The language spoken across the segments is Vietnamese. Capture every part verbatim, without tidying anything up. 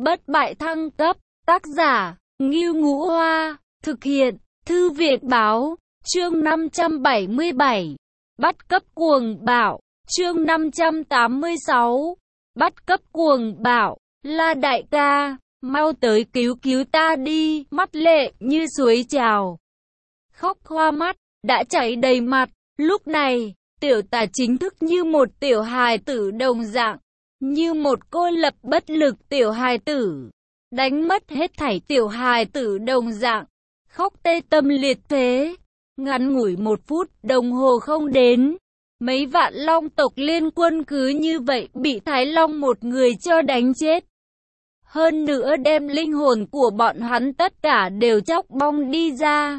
bất bại thăng cấp, tác giả, Ngưu Ngũ Hoa, thực hiện, Thư viện Báo, chương năm trăm bảy mươi bảy, bắt cấp cuồng bạo, chương năm trăm tám mươi sáu, bắt cấp cuồng bạo, La đại ca, mau tới cứu cứu ta đi, mắt lệ như suối trào. Khóc hoa mắt, đã chảy đầy mặt, lúc này, tiểu tà chính thức như một tiểu hài tử đồng dạng, như một cô lập bất lực tiểu hài tử, đánh mất hết thảy tiểu hài tử đồng dạng, khóc tê tâm liệt phế. Ngắn ngủi một phút đồng hồ không đến, mấy vạn long tộc liên quân cứ như vậy bị Thái Long một người cho đánh chết. Hơn nữa đem linh hồn của bọn hắn tất cả đều chóc bong đi ra,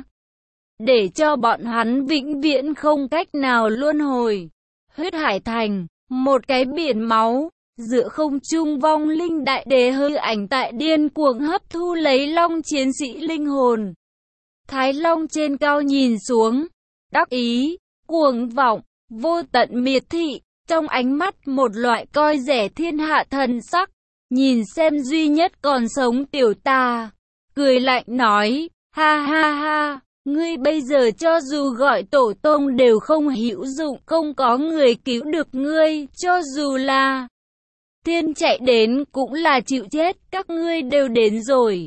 để cho bọn hắn vĩnh viễn không cách nào luân hồi. Huyết Hải Thành, một cái biển máu, giữa không trung vong linh đại đế hư ảnh tại điên cuồng hấp thu lấy long chiến sĩ linh hồn. Thái Long trên cao nhìn xuống, đắc ý, cuồng vọng, vô tận miệt thị, trong ánh mắt một loại coi rẻ thiên hạ thần sắc, nhìn xem duy nhất còn sống tiểu tà, cười lạnh nói, ha ha ha, ngươi bây giờ cho dù gọi tổ tông đều không hữu dụng, không có người cứu được ngươi, cho dù là thiên chạy đến cũng là chịu chết, các ngươi đều đến rồi.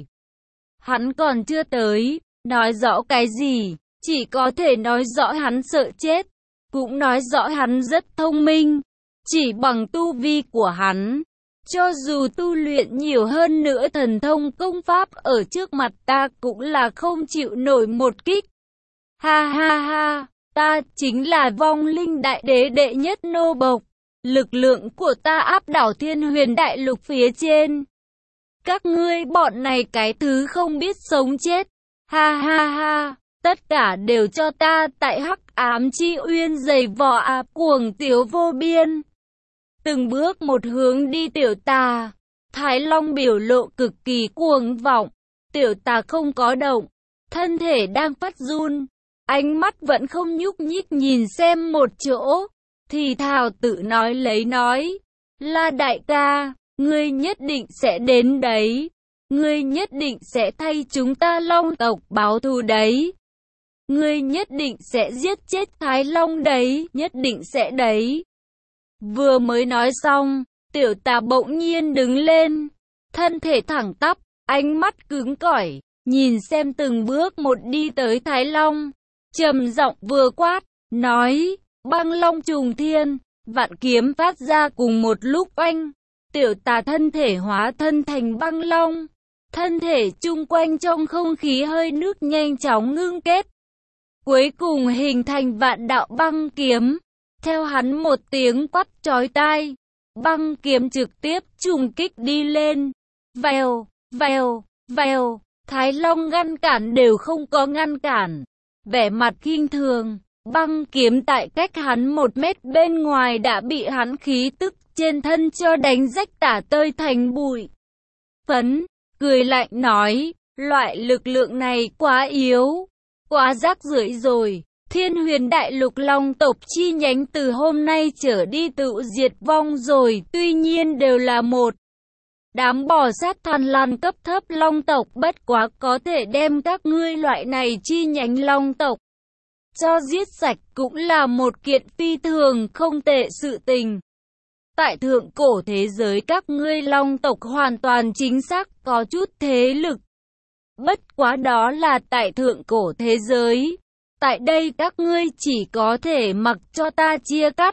Hắn còn chưa tới, nói rõ cái gì, chỉ có thể nói rõ hắn sợ chết, cũng nói rõ hắn rất thông minh, chỉ bằng tu vi của hắn. Cho dù tu luyện nhiều hơn nữa thần thông công pháp ở trước mặt ta cũng là không chịu nổi một kích. Ha ha ha, ta chính là vong linh đại đế đệ nhất nô bộc. Lực lượng của ta áp đảo thiên huyền đại lục phía trên. Các ngươi bọn này cái thứ không biết sống chết. Ha ha ha, tất cả đều cho ta tại hắc ám chi uyên dày vò à, cuồng tiếu vô biên. Từng bước một hướng đi tiểu tà, Thái Long biểu lộ cực kỳ cuồng vọng, tiểu tà không có động, thân thể đang phát run, ánh mắt vẫn không nhúc nhích nhìn xem một chỗ, thì thào tự nói lấy nói, La đại ca, ngươi nhất định sẽ đến đấy, ngươi nhất định sẽ thay chúng ta Long tộc báo thù đấy, ngươi nhất định sẽ giết chết Thái Long đấy, nhất định sẽ đấy. Vừa mới nói xong, tiểu tà bỗng nhiên đứng lên, thân thể thẳng tắp, ánh mắt cứng cỏi, nhìn xem từng bước một đi tới Thái Long, trầm giọng vừa quát, nói, băng long trùng thiên, vạn kiếm phát ra cùng một lúc oanh, tiểu tà thân thể hóa thân thành băng long, thân thể chung quanh trong không khí hơi nước nhanh chóng ngưng kết, cuối cùng hình thành vạn đạo băng kiếm. Theo hắn một tiếng quát chói tai, băng kiếm trực tiếp trùng kích đi lên. Vèo, vèo, vèo, Thái Long ngăn cản đều không có ngăn cản. Vẻ mặt khinh thường, băng kiếm tại cách hắn một mét bên ngoài đã bị hắn khí tức trên thân cho đánh rách tả tơi thành bụi. Phấn, cười lạnh nói, loại lực lượng này quá yếu, quá rác rưởi rồi. Thiên huyền đại lục long tộc chi nhánh từ hôm nay trở đi tự diệt vong rồi, tuy nhiên đều là một đám bò sát than lan cấp thấp long tộc, bất quá có thể đem các ngươi loại này chi nhánh long tộc cho giết sạch cũng là một kiện phi thường không tệ sự tình. Tại thượng cổ thế giới các ngươi long tộc hoàn toàn chính xác có chút thế lực, bất quá đó là tại thượng cổ thế giới. Tại đây các ngươi chỉ có thể mặc cho ta chia cắt.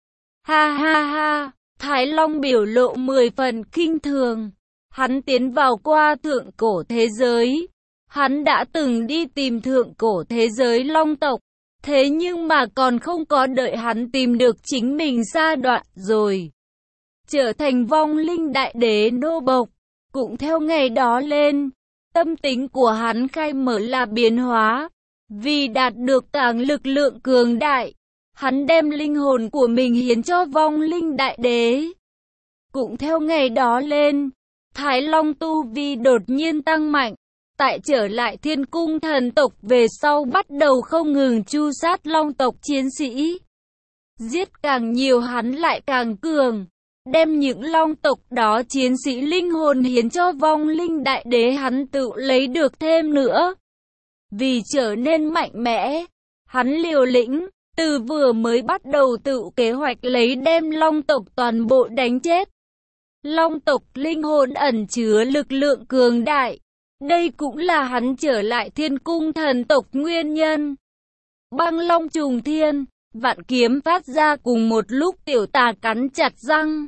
Ha ha ha, Thái Long biểu lộ mười phần khinh thường. Hắn tiến vào qua thượng cổ thế giới. Hắn đã từng đi tìm thượng cổ thế giới long tộc. Thế nhưng mà còn không có đợi hắn tìm được chính mình sa đoạn rồi. Trở thành vong linh đại đế nô bộc. Cũng theo ngày đó lên, tâm tính của hắn khai mở là biến hóa. Vì đạt được càng lực lượng cường đại, hắn đem linh hồn của mình hiến cho vong linh đại đế. Cũng theo ngày đó lên, Thái Long tu vi đột nhiên tăng mạnh, tại trở lại thiên cung thần tộc về sau bắt đầu không ngừng tru sát long tộc chiến sĩ. Giết càng nhiều hắn lại càng cường, đem những long tộc đó chiến sĩ linh hồn hiến cho vong linh đại đế, hắn tự lấy được thêm nữa. Vì trở nên mạnh mẽ, hắn liều lĩnh, từ vừa mới bắt đầu tự kế hoạch lấy đem long tộc toàn bộ đánh chết. Long tộc linh hồn ẩn chứa lực lượng cường đại. Đây cũng là hắn trở lại thiên cung thần tộc nguyên nhân. Băng long trùng thiên, vạn kiếm phát ra cùng một lúc, tiểu tà cắn chặt răng.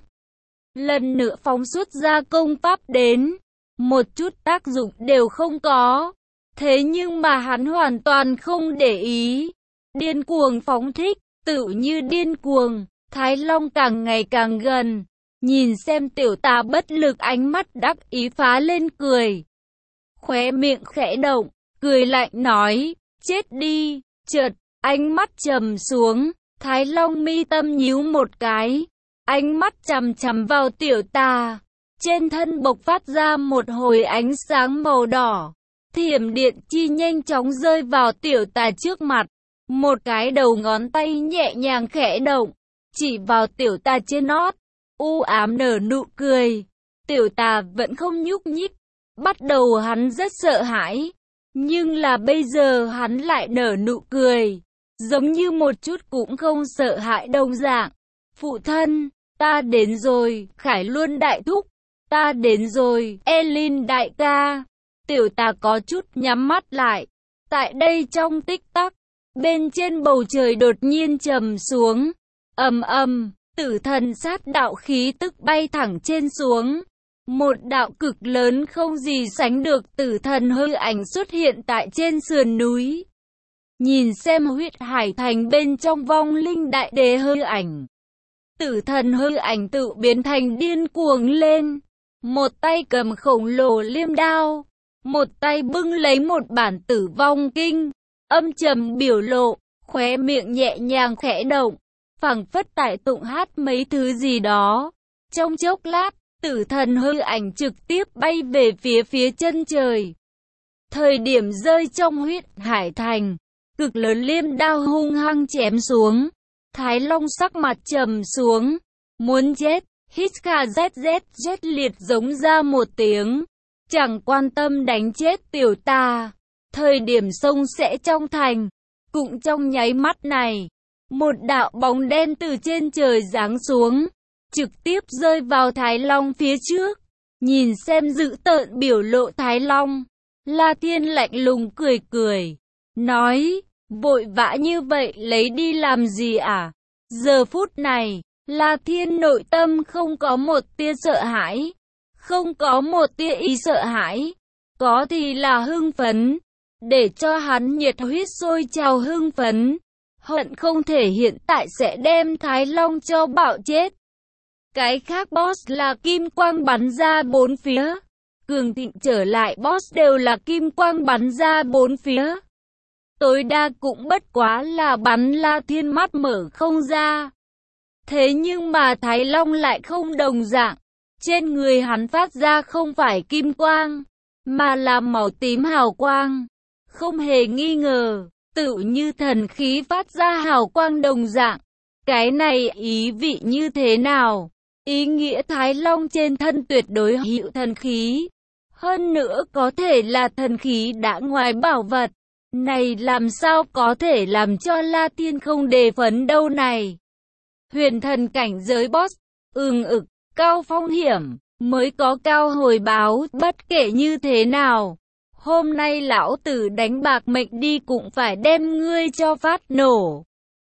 Lần nữa phóng xuất ra công pháp đến, một chút tác dụng đều không có. Thế nhưng mà hắn hoàn toàn không để ý. Điên cuồng phóng thích, tự như điên cuồng, Thái Long càng ngày càng gần. Nhìn xem tiểu tà bất lực, ánh mắt đắc ý phá lên cười. Khóe miệng khẽ động, cười lạnh nói, chết đi. Chợt, ánh mắt trầm xuống, Thái Long mi tâm nhíu một cái, ánh mắt chằm chằm vào tiểu tà. Trên thân bộc phát ra một hồi ánh sáng màu đỏ. Thiểm điện chi nhanh chóng rơi vào tiểu tà trước mặt. Một cái đầu ngón tay nhẹ nhàng khẽ động, chỉ vào tiểu tà trên nót. U ám nở nụ cười. Tiểu tà vẫn không nhúc nhích. Bắt đầu hắn rất sợ hãi, nhưng là bây giờ hắn lại nở nụ cười, giống như một chút cũng không sợ hãi đồng dạng. Phụ thân, ta đến rồi. Khải Luân đại thúc, ta đến rồi. Elin đại ca. Tiểu tà có chút nhắm mắt lại. Tại đây trong tích tắc, bên trên bầu trời đột nhiên trầm xuống. Ầm ầm, tử thần sát đạo khí tức bay thẳng trên xuống. Một đạo cực lớn không gì sánh được tử thần hư ảnh xuất hiện tại trên sườn núi. Nhìn xem huyết hải thành bên trong vong linh đại đế hư ảnh. Tử thần hư ảnh tự biến thành điên cuồng lên. Một tay cầm khổng lồ liêm đao, một tay bưng lấy một bản tử vong kinh. Âm trầm biểu lộ, khóe miệng nhẹ nhàng khẽ động, phảng phất tại tụng hát mấy thứ gì đó. Trong chốc lát, tử thần hư ảnh trực tiếp bay về phía phía chân trời. Thời điểm rơi trong huyết hải thành, cực lớn liêm đao hung hăng chém xuống. Thái Long sắc mặt trầm xuống, muốn chết. Hít kha zét zét zét liệt giống ra một tiếng, chẳng quan tâm đánh chết tiểu tà. Thời điểm sông sẽ trong thành, cũng trong nháy mắt này, một đạo bóng đen từ trên trời giáng xuống, trực tiếp rơi vào Thái Long phía trước. Nhìn xem dữ tợn biểu lộ Thái Long, La Thiên lạnh lùng cười cười, nói, vội vã như vậy lấy đi làm gì à? Giờ phút này, La Thiên nội tâm không có một tia sợ hãi, không có một tia ý sợ hãi, có thì là hưng phấn, để cho hắn nhiệt huyết sôi trào hưng phấn, hận không thể hiện tại sẽ đem Thái Long cho bạo chết. Cái khác boss là kim quang bắn ra bốn phía, cường thịnh trở lại boss đều là kim quang bắn ra bốn phía. Tối đa cũng bất quá là bắn La Thiên mắt mở không ra. Thế nhưng mà Thái Long lại không đồng dạng. Trên người hắn phát ra không phải kim quang, mà là màu tím hào quang. Không hề nghi ngờ, tự như thần khí phát ra hào quang đồng dạng. Cái này ý vị như thế nào? Ý nghĩa Thái Long trên thân tuyệt đối hữu thần khí. Hơn nữa có thể là thần khí đã ngoài bảo vật. Này làm sao có thể làm cho La Thiên không đề phấn đâu này? Huyền thần cảnh giới boss, ưng ực, cao phong hiểm, mới có cao hồi báo, bất kể như thế nào. Hôm nay lão tử đánh bạc mệnh đi cũng phải đem ngươi cho phát nổ.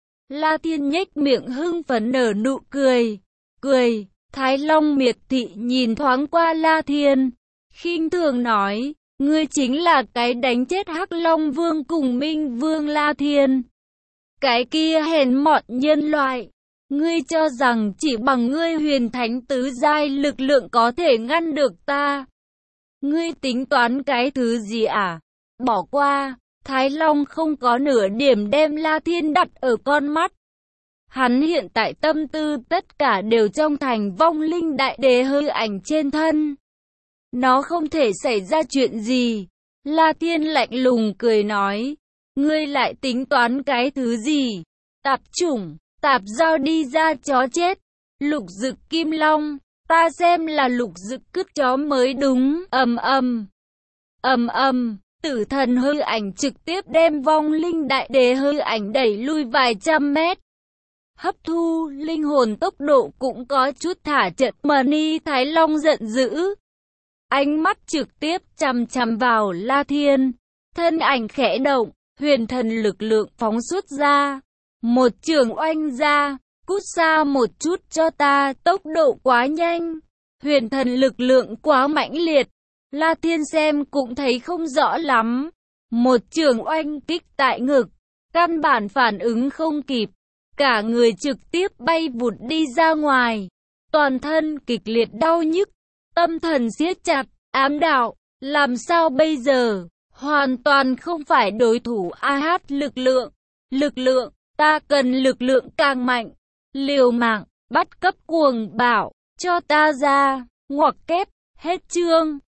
La Thiên nhếch miệng hưng phấn nở nụ cười, cười, Thái Long miệt thị nhìn thoáng qua La Thiên, khinh thường nói, ngươi chính là cái đánh chết Hắc Long Vương cùng Minh Vương La Thiên. Cái kia hèn mọn nhân loại. Ngươi cho rằng chỉ bằng ngươi huyền thánh tứ giai lực lượng có thể ngăn được ta? Ngươi tính toán cái thứ gì à? Bỏ qua, Thái Long không có nửa điểm đem La Thiên đặt ở con mắt. Hắn hiện tại tâm tư tất cả đều trong thành vong linh đại đế hư ảnh trên thân. Nó không thể xảy ra chuyện gì. La Thiên lạnh lùng cười nói, ngươi lại tính toán cái thứ gì? Tạp chủng. Tạp giao đi ra chó chết. Lục Dực Kim Long, ta xem là Lục Dực cứt chó mới đúng. Ầm ầm, ầm ầm, tử thần hư ảnh trực tiếp đem vong linh đại đế hư ảnh đẩy lui vài trăm mét. Hấp thu linh hồn tốc độ cũng có chút thả chậm. Mani Thái Long giận dữ, ánh mắt trực tiếp chằm chằm vào La Thiên, thân ảnh khẽ động, huyền thần lực lượng phóng xuất ra, một trường oanh ra, cút xa một chút cho ta, tốc độ quá nhanh, huyền thần lực lượng quá mãnh liệt, La Thiên xem cũng thấy không rõ lắm, một trường oanh kích tại ngực, căn bản phản ứng không kịp, cả người trực tiếp bay vụt đi ra ngoài, toàn thân kịch liệt đau nhức, tâm thần siết chặt, ám đạo, làm sao bây giờ, hoàn toàn không phải đối thủ. A hát lực lượng, lực lượng, ta cần lực lượng càng mạnh, liều mạng, bắt cấp cuồng bạo, cho ta ra, ngoặc kép, hết chương.